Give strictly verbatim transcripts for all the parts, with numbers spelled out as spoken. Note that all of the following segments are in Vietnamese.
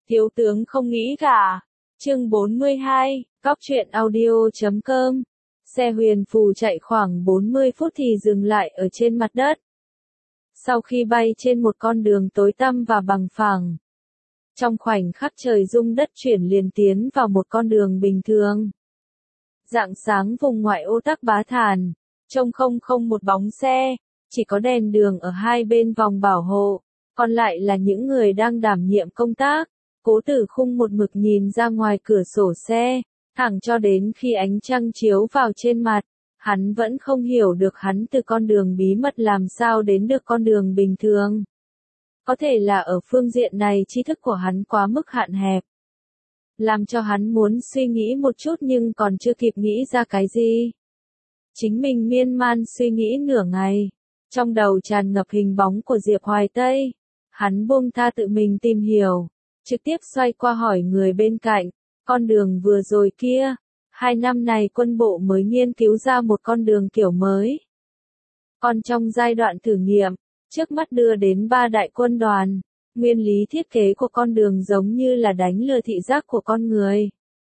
Thiếu tướng không nghĩ cả. Chương bốn mươi hai, Cóc truyện audio chấm com. Xe huyền phù chạy khoảng bốn mươi phút thì dừng lại ở trên mặt đất. Sau khi bay trên một con đường tối tăm và bằng phẳng, trong khoảnh khắc trời rung đất chuyển liền tiến vào một con đường bình thường. Rạng sáng vùng ngoại ô Tắc Bá Thản, trông không không một bóng xe, chỉ có đèn đường ở hai bên vòng bảo hộ, còn lại là những người đang đảm nhiệm công tác. Cố Tử Khung một mực nhìn ra ngoài cửa sổ xe, thẳng cho đến khi ánh trăng chiếu vào trên mặt, hắn vẫn không hiểu được hắn từ con đường bí mật làm sao đến được con đường bình thường. Có thể là ở phương diện này tri thức của hắn quá mức hạn hẹp, làm cho hắn muốn suy nghĩ một chút nhưng còn chưa kịp nghĩ ra cái gì. Chính mình miên man suy nghĩ nửa ngày, trong đầu tràn ngập hình bóng của Diệp Hoài Tây. Hắn buông tha tự mình tìm hiểu, trực tiếp xoay qua hỏi người bên cạnh, con đường vừa rồi kia, hai năm này quân bộ mới nghiên cứu ra một con đường kiểu mới. Còn trong giai đoạn thử nghiệm, trước mắt đưa đến ba đại quân đoàn, nguyên lý thiết kế của con đường giống như là đánh lừa thị giác của con người.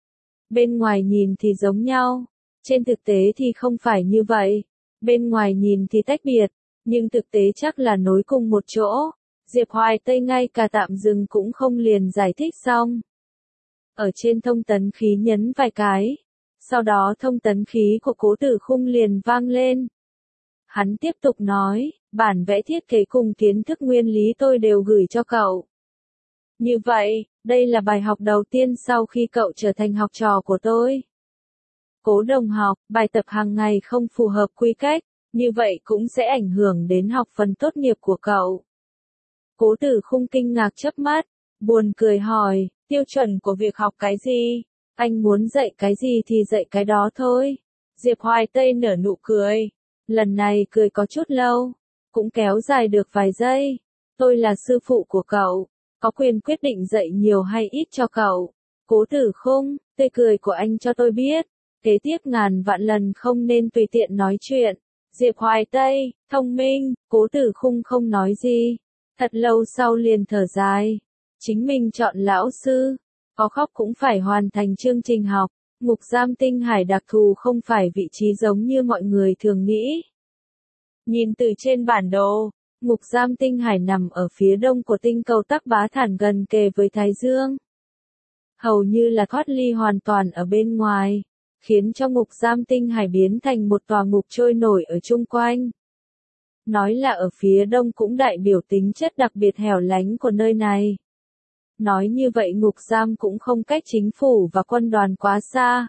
Bên ngoài nhìn thì giống nhau, trên thực tế thì không phải như vậy, bên ngoài nhìn thì tách biệt, nhưng thực tế chắc là nối cùng một chỗ. Diệp Hoài Tây ngay cả tạm dừng cũng không liền giải thích xong. Ở trên thông tấn khí nhấn vài cái, sau đó thông tấn khí của Cố Tử Khung liền vang lên. Hắn tiếp tục nói, bản vẽ thiết kế cùng kiến thức nguyên lý tôi đều gửi cho cậu. Như vậy, đây là bài học đầu tiên sau khi cậu trở thành học trò của tôi. Cố đồng học, bài tập hàng ngày không phù hợp quy cách, như vậy cũng sẽ ảnh hưởng đến học phần tốt nghiệp của cậu. Cố Tử Khung kinh ngạc chớp mắt, buồn cười hỏi, tiêu chuẩn của việc học cái gì? Anh muốn dạy cái gì thì dạy cái đó thôi. Diệp Hoài Tây nở nụ cười. Lần này cười có chút lâu, cũng kéo dài được vài giây. Tôi là sư phụ của cậu, có quyền quyết định dạy nhiều hay ít cho cậu. Cố Tử Khung, tươi cười của anh cho tôi biết. Kế tiếp ngàn vạn lần không nên tùy tiện nói chuyện. Diệp Hoài Tây, thông minh, Cố Tử Khung không nói gì. Thật lâu sau liền thở dài. Chính mình chọn lão sư, có khóc cũng phải hoàn thành chương trình học. Ngục giam Tinh Hải đặc thù không phải vị trí giống như mọi người thường nghĩ. Nhìn từ trên bản đồ, ngục giam Tinh Hải nằm ở phía đông của tinh cầu Tắc Bá Thản gần kề với Thái Dương. Hầu như là thoát ly hoàn toàn ở bên ngoài, khiến cho ngục giam Tinh Hải biến thành một tòa ngục trôi nổi ở chung quanh. Nói là ở phía đông cũng đại biểu tính chất đặc biệt hẻo lánh của nơi này. Nói như vậy ngục giam cũng không cách chính phủ và quân đoàn quá xa.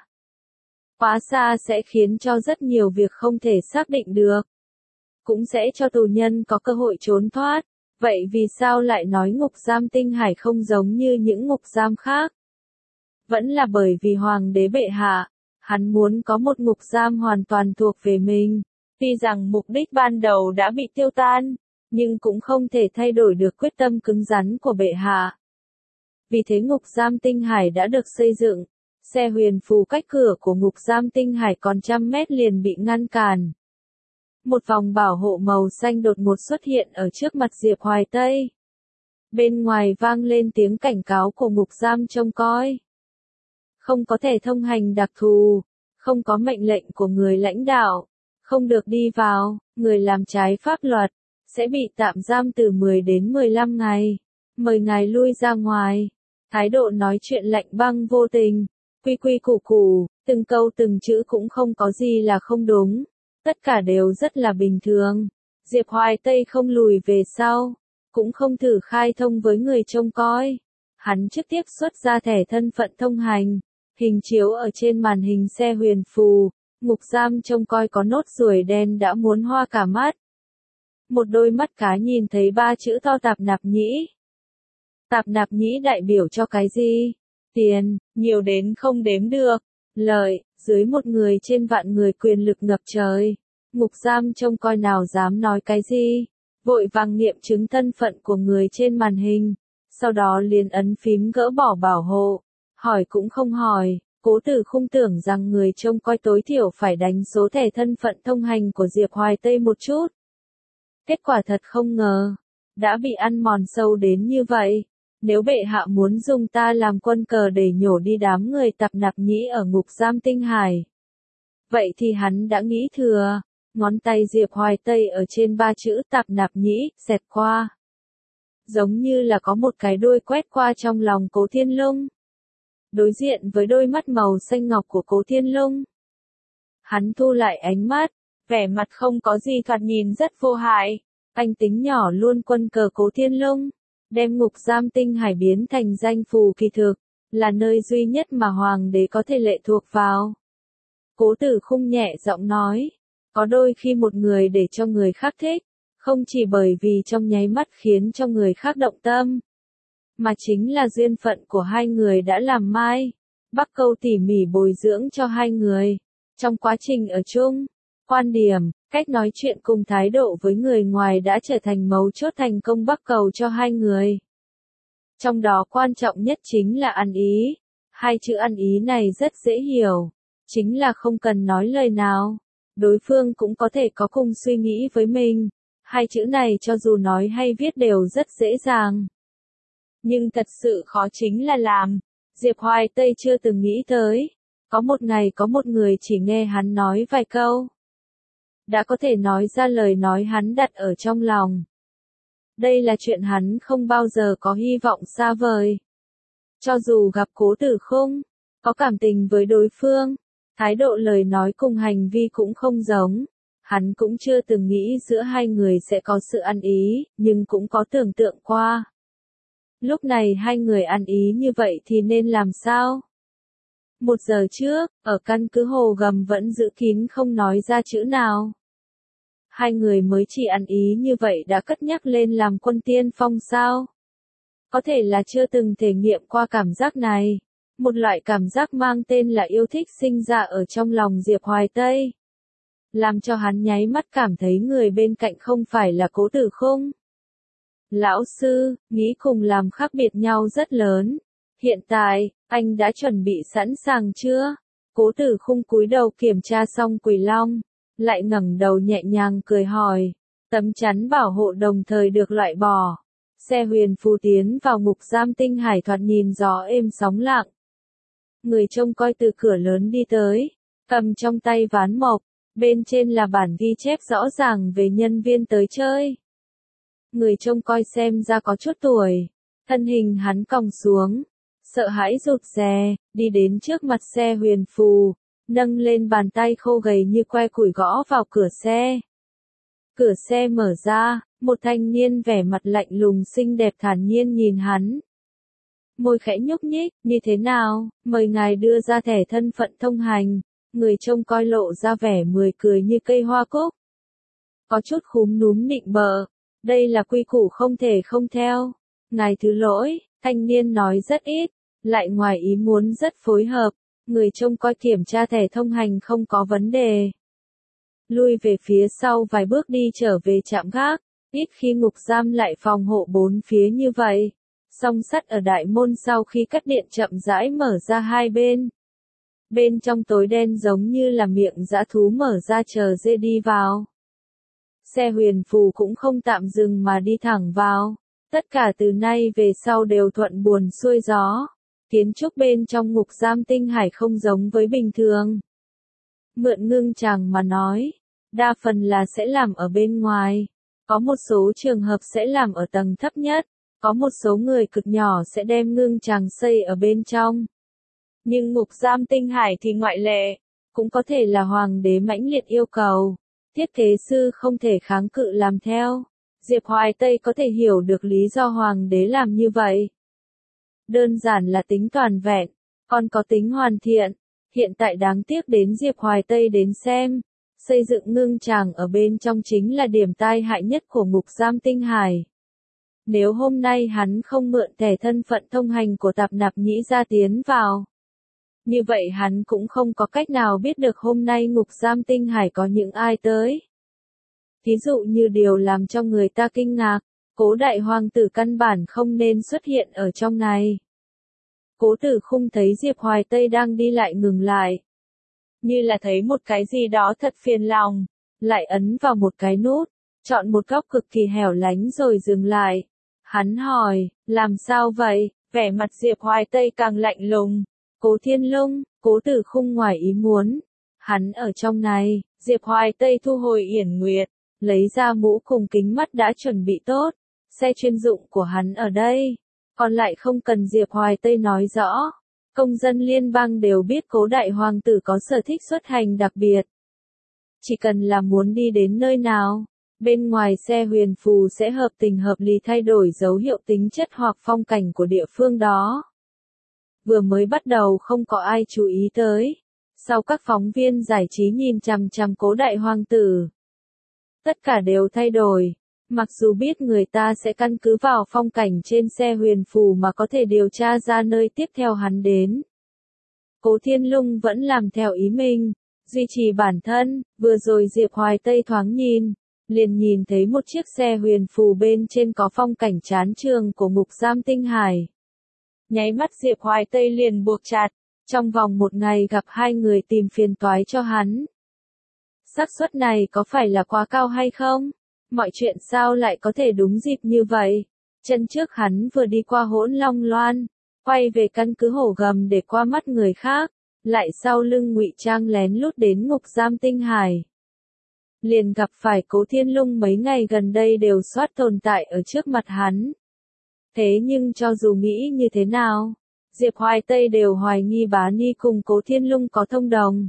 Quá xa sẽ khiến cho rất nhiều việc không thể xác định được. Cũng sẽ cho tù nhân có cơ hội trốn thoát. Vậy vì sao lại nói ngục giam Tinh Hải không giống như những ngục giam khác? Vẫn là bởi vì Hoàng đế bệ hạ, hắn muốn có một ngục giam hoàn toàn thuộc về mình. Tuy rằng mục đích ban đầu đã bị tiêu tan, nhưng cũng không thể thay đổi được quyết tâm cứng rắn của bệ hạ. Vì thế ngục giam Tinh Hải đã được xây dựng, xe huyền phù cách cửa của ngục giam Tinh Hải còn trăm mét liền bị ngăn cản. Một vòng bảo hộ màu xanh đột ngột xuất hiện ở trước mặt Diệp Hoài Tây. Bên ngoài vang lên tiếng cảnh cáo của ngục giam trông coi. Không có thẻ thông hành đặc thù, không có mệnh lệnh của người lãnh đạo, không được đi vào, người làm trái pháp luật, sẽ bị tạm giam từ mười đến mười lăm ngày. Mời ngài lui ra ngoài. Thái độ nói chuyện lạnh băng vô tình, quy quy củ củ, từng câu từng chữ cũng không có gì là không đúng. Tất cả đều rất là bình thường. Diệp Hoài Tây không lùi về sau, cũng không thử khai thông với người trông coi. Hắn trực tiếp xuất ra thẻ thân phận thông hành, hình chiếu ở trên màn hình xe huyền phù, ngục giam trông coi có nốt ruồi đen đã muốn hoa cả mắt. Một đôi mắt cá nhìn thấy ba chữ to Tạp Nạp Nhĩ. Tạp Nạp Nhĩ đại biểu cho cái gì? Tiền, nhiều đến không đếm được. Lợi, dưới một người trên vạn người quyền lực ngập trời. Ngục giam trông coi nào dám nói cái gì? Vội vàng nghiệm chứng thân phận của người trên màn hình. Sau đó liền ấn phím gỡ bỏ bảo hộ. Hỏi cũng không hỏi. Cố Tử Khung tưởng rằng người trông coi tối thiểu phải đánh số thẻ thân phận thông hành của Diệp Hoài Tây một chút. Kết quả thật không ngờ, đã bị ăn mòn sâu đến như vậy. nếu bệ hạ muốn dùng ta làm quân cờ để nhổ đi đám người Tạp Nạp Nhĩ ở ngục giam Tinh Hải. Vậy thì hắn đã nghĩ thừa, ngón tay Diệp Hoài Tây ở trên ba chữ Tạp Nạp Nhĩ, xẹt qua. Giống như là có một cái đuôi quét qua trong lòng Cố Thiên Lung. Đối diện với đôi mắt màu xanh ngọc của Cố Thiên Lung. Hắn thu lại ánh mắt, vẻ mặt không có gì thoạt nhìn rất vô hại. Anh tính nhỏ luôn quân cờ Cố Thiên Lung, đem ngục giam Tinh Hải biến thành danh phù kỳ thực, là nơi duy nhất mà hoàng đế có thể lệ thuộc vào. Cố Tử Khung nhẹ giọng nói, có đôi khi một người để cho người khác thích, không chỉ bởi vì trong nháy mắt khiến cho người khác động tâm, mà chính là duyên phận của hai người đã làm mai. Bắc Câu tỉ mỉ bồi dưỡng cho hai người. Trong quá trình ở chung, quan điểm, cách nói chuyện cùng thái độ với người ngoài đã trở thành mấu chốt thành công Bắc Cầu cho hai người. Trong đó quan trọng nhất chính là ăn ý. Hai chữ ăn ý này rất dễ hiểu, chính là không cần nói lời nào, đối phương cũng có thể có cùng suy nghĩ với mình. Hai chữ này cho dù nói hay viết đều rất dễ dàng. Nhưng thật sự khó chính là làm. Diệp Hoài Tây chưa từng nghĩ tới. Có một ngày có một người chỉ nghe hắn nói vài câu, đã có thể nói ra lời nói hắn đặt ở trong lòng. Đây là chuyện hắn không bao giờ có hy vọng xa vời. Cho dù gặp Cố Tử Khung, có cảm tình với đối phương, thái độ lời nói cùng hành vi cũng không giống. Hắn cũng chưa từng nghĩ giữa hai người sẽ có sự ăn ý, nhưng cũng có tưởng tượng qua. Lúc này hai người ăn ý như vậy thì nên làm sao? Một giờ trước, ở căn cứ Hồ Gầm vẫn giữ kín không nói ra chữ nào. Hai người mới chỉ ăn ý như vậy đã cất nhắc lên làm quân tiên phong sao? Có thể là chưa từng thể nghiệm qua cảm giác này. Một loại cảm giác mang tên là yêu thích sinh ra ở trong lòng Diệp Hoài Tây. Làm cho hắn nháy mắt cảm thấy người bên cạnh không phải là Cố Tử Khung. Lão sư, nghĩ cùng làm khác biệt nhau rất lớn. Hiện tại, anh đã chuẩn bị sẵn sàng chưa? Cố Tử Khung cúi đầu kiểm tra xong Quỷ Long, lại ngẩng đầu nhẹ nhàng cười hỏi. Tấm chắn bảo hộ đồng thời được loại bỏ. Xe huyền phù tiến vào ngục giam Tinh Hải thoạt nhìn gió êm sóng lặng. Người trông coi từ cửa lớn đi tới, cầm trong tay ván mộc, bên trên là bản ghi chép rõ ràng về nhân viên tới chơi. Người trông coi xem ra có chút tuổi, thân hình hắn còng xuống, sợ hãi rụt rè, đi đến trước mặt xe huyền phù, nâng lên bàn tay khô gầy như que củi gõ vào cửa xe. Cửa xe mở ra, một thanh niên vẻ mặt lạnh lùng xinh đẹp thản nhiên nhìn hắn. Môi khẽ nhúc nhích, như thế nào, mời ngài đưa ra thẻ thân phận thông hành. Người trông coi lộ ra vẻ mười cười như cây hoa cúc. Có chút khúm núm nịnh bợ, đây là quy củ không thể không theo. Ngài thứ lỗi, thanh niên nói rất ít, lại ngoài ý muốn rất phối hợp. Người trông coi kiểm tra thẻ thông hành không có vấn đề. Lui về phía sau vài bước đi trở về trạm gác, ít khi ngục giam lại phòng hộ bốn phía như vậy. Song sắt ở đại môn sau khi cắt điện chậm rãi mở ra hai bên. Bên trong tối đen giống như là miệng dã thú mở ra chờ dê đi vào. Xe huyền phù cũng không tạm dừng mà đi thẳng vào. Tất cả từ nay về sau đều thuận buồm xuôi gió. Kiến trúc bên trong ngục giam Tinh Hải không giống với bình thường. Mượn ngưng chàng mà nói, đa phần là sẽ làm ở bên ngoài. Có một số trường hợp sẽ làm ở tầng thấp nhất. Có một số người cực nhỏ sẽ đem ngưng chàng xây ở bên trong. Nhưng ngục giam Tinh Hải thì ngoại lệ, cũng có thể là hoàng đế mãnh liệt yêu cầu, thiết kế sư không thể kháng cự làm theo. Diệp Hoài Tây có thể hiểu được lý do hoàng đế làm như vậy. Đơn giản là tính toàn vẹn, còn có tính hoàn thiện. Hiện tại đáng tiếc đến Diệp Hoài Tây đến xem, xây dựng ngưng chàng ở bên trong chính là điểm tai hại nhất của ngục giam Tinh Hải. Nếu hôm nay hắn không mượn thẻ thân phận thông hành của Tạp Nạp Nhĩ ra tiến vào, như vậy hắn cũng không có cách nào biết được hôm nay ngục giam Tinh Hải có những ai tới. Ví dụ như điều làm cho người ta kinh ngạc, Cố đại hoàng tử căn bản không nên xuất hiện ở trong này. Cố Tử Khung thấy Diệp Hoài Tây đang đi lại ngừng lại. Như là thấy một cái gì đó thật phiền lòng, lại ấn vào một cái nút, chọn một góc cực kỳ hẻo lánh rồi dừng lại. Hắn hỏi, làm sao vậy? Vẻ mặt Diệp Hoài Tây càng lạnh lùng. Cố Thiên Lung, Cố Tử Khung ngoài ý muốn. Hắn ở trong này, Diệp Hoài Tây thu hồi Yển Nguyệt, lấy ra mũ cùng kính mắt đã chuẩn bị tốt. Xe chuyên dụng của hắn ở đây. Còn lại không cần Diệp Hoài Tây nói rõ. Công dân liên bang đều biết Cố đại hoàng tử có sở thích xuất hành đặc biệt. Chỉ cần là muốn đi đến nơi nào, bên ngoài xe huyền phù sẽ hợp tình hợp lý thay đổi dấu hiệu tính chất hoặc phong cảnh của địa phương đó. Vừa mới bắt đầu không có ai chú ý tới. Sau các phóng viên giải trí nhìn chằm chằm Cố đại hoàng tử. Tất cả đều thay đổi. Mặc dù biết người ta sẽ căn cứ vào phong cảnh trên xe huyền phù mà có thể điều tra ra nơi tiếp theo hắn đến. Cố Thiên Lung vẫn làm theo ý mình, duy trì bản thân, vừa rồi Diệp Hoài Tây thoáng nhìn, liền nhìn thấy một chiếc xe huyền phù bên trên có phong cảnh chán trường của ngục giam Tinh Hải. Nháy mắt Diệp Hoài Tây liền buộc chặt, trong vòng một ngày gặp hai người tìm phiền toái cho hắn. Xác suất này có phải là quá cao hay không? Mọi chuyện sao lại có thể đúng dịp như vậy? Chân trước hắn vừa đi qua Hỗn Long Loan, quay về căn cứ Hổ Gầm để qua mắt người khác, lại sau lưng ngụy trang lén lút đến ngục giam Tinh Hải. Liền gặp phải Cố Thiên Lung mấy ngày gần đây đều soát tồn tại ở trước mặt hắn. Thế nhưng cho dù nghĩ như thế nào, Diệp Hoài Tây đều hoài nghi Bá Ni cùng Cố Thiên Lung có thông đồng.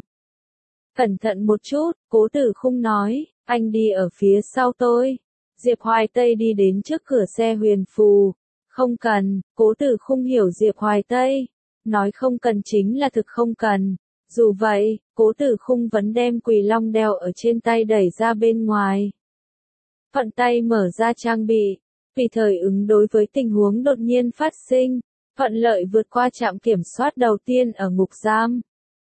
Cẩn thận một chút, Cố Tử Khung nói, anh đi ở phía sau tôi. Diệp Hoài Tây đi đến trước cửa xe huyền phù. Không cần, Cố Tử Khung hiểu Diệp Hoài Tây. Nói không cần chính là thực không cần. Dù vậy, Cố Tử Khung vẫn đem Quỳ Long đeo ở trên tay đẩy ra bên ngoài. Thuận tay mở ra trang bị. Vì thời ứng đối với tình huống đột nhiên phát sinh, thuận lợi vượt qua trạm kiểm soát đầu tiên ở ngục giam.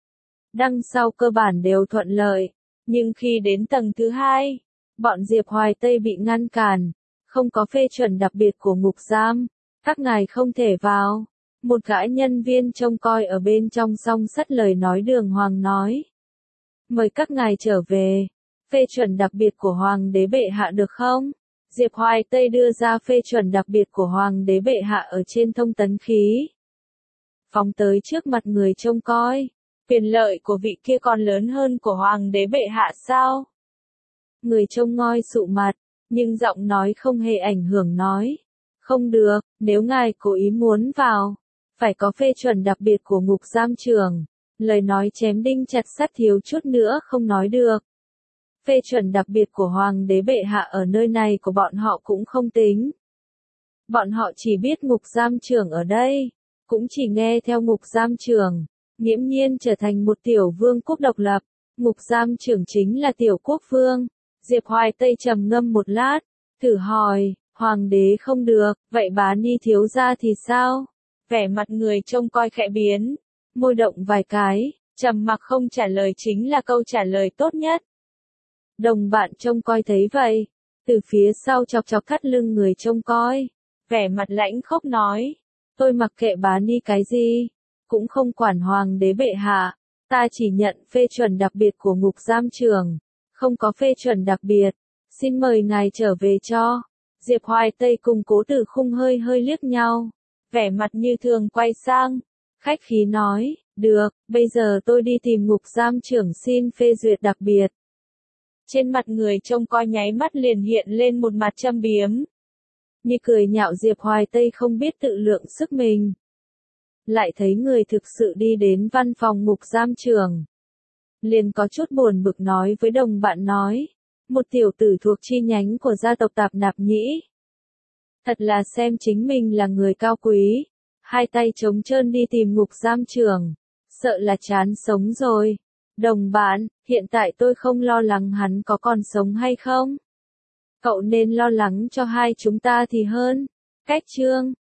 Đằng sau cơ bản đều thuận lợi, nhưng khi đến tầng thứ hai, bọn Diệp Hoài Tây bị ngăn cản, không có phê chuẩn đặc biệt của ngục giam, các ngài không thể vào. Một gã nhân viên trông coi ở bên trong song sắt lời nói đường hoàng nói. Mời các ngài trở về, phê chuẩn đặc biệt của Hoàng đế bệ hạ được không? Diệp Hoài Tây đưa ra phê chuẩn đặc biệt của Hoàng đế bệ hạ ở trên thông tấn khí. Phóng tới trước mặt người trông coi. Quyền lợi của vị kia còn lớn hơn của Hoàng đế bệ hạ sao? Người trông ngoi sụ mặt, nhưng giọng nói không hề ảnh hưởng nói. Không được, nếu ngài cố ý muốn vào, phải có phê chuẩn đặc biệt của ngục giam trưởng. Lời nói chém đinh chặt sắt thiếu chút nữa không nói được. Phê chuẩn đặc biệt của Hoàng đế bệ hạ ở nơi này của bọn họ cũng không tính. Bọn họ chỉ biết ngục giam trưởng ở đây, cũng chỉ nghe theo ngục giam trưởng. Nghiễm nhiên trở thành một tiểu vương quốc độc lập, ngục giam trưởng chính là tiểu quốc vương. Diệp Hoài Tây trầm ngâm một lát, thử hỏi, Hoàng đế không được, vậy Bá Ni thiếu gia thì sao? Vẻ mặt người trông coi khẽ biến, môi động vài cái, trầm mặc không trả lời chính là câu trả lời tốt nhất. Đồng bạn trông coi thấy vậy, từ phía sau chọc chọc thắt lưng người trông coi, vẻ mặt lãnh khốc nói, tôi mặc kệ Bá Ni cái gì, cũng không quản Hoàng đế bệ hạ, ta chỉ nhận phê chuẩn đặc biệt của ngục giam trưởng, không có phê chuẩn đặc biệt, xin mời ngài trở về cho. Diệp Hoài Tây cùng Cố Tử Khung hơi hơi liếc nhau, vẻ mặt như thường quay sang, khách khí nói, được, bây giờ tôi đi tìm ngục giam trưởng xin phê duyệt đặc biệt. Trên mặt người trông coi nháy mắt liền hiện lên một mặt châm biếm, như cười nhạo Diệp Hoài Tây không biết tự lượng sức mình. Lại thấy người thực sự đi đến văn phòng ngục giam trưởng. Liền có chút buồn bực nói với đồng bạn nói, một tiểu tử thuộc chi nhánh của gia tộc Tạp Nạp Nhĩ. Thật là xem chính mình là người cao quý, hai tay trống trơn đi tìm ngục giam trưởng, sợ là chán sống rồi. Đồng bạn, hiện tại tôi không lo lắng hắn có còn sống hay không. Cậu nên lo lắng cho hai chúng ta thì hơn. Cách chương